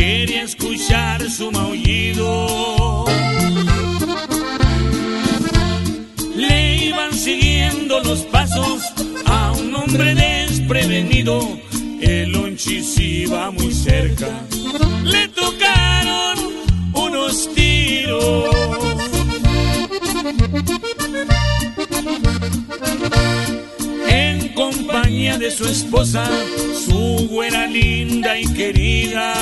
quería escuchar su maullido. Le iban siguiendo los pasos a un hombre desprevenido. El Lonchis iba muy cerca, le tocaron unos tiros. En compañía de su esposa, su güera linda y querida.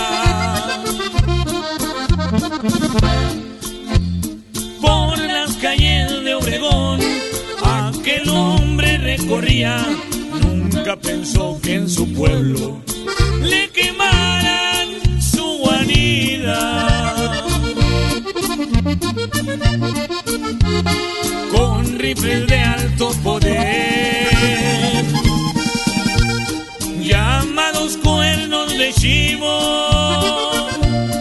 Por las calles de Obregón, aquel hombre recorría. Nunca pensó que en su pueblo le quemaran su guarida. Con rifles de alto poder, llamados cuernos de chivo,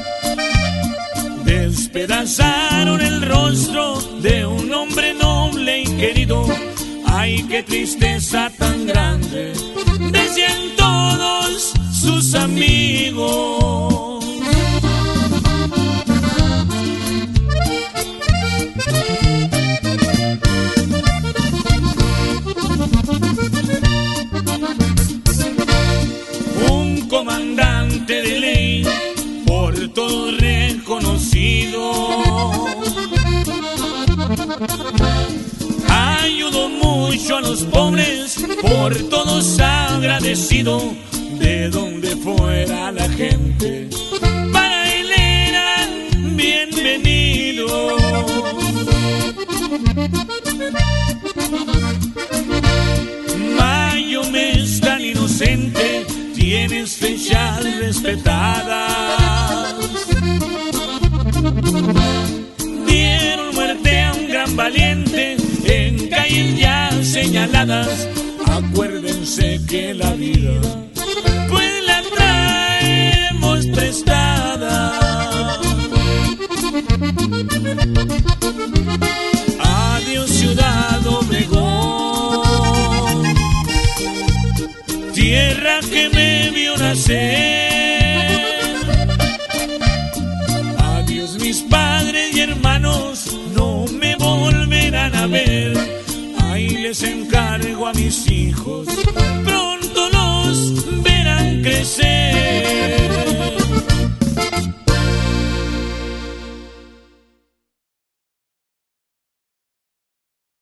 despedazaron el rostro de un hombre noble y querido. Ay, qué tristeza tan grande, decían todos sus amigos. Un comandante de ley, por todos reconocido, ayudó mucho a los pobres, por todos agradecido. De donde fuera la gente, para él eran bienvenidos. Mayo, mes tan inocente, tienes fechas respetadas. Dieron muerte a un gran valiente en calles ya señaladas. Acuérdense que la vida pues la traemos prestada. Adiós Ciudad Obregón, tierra que me vio nacer.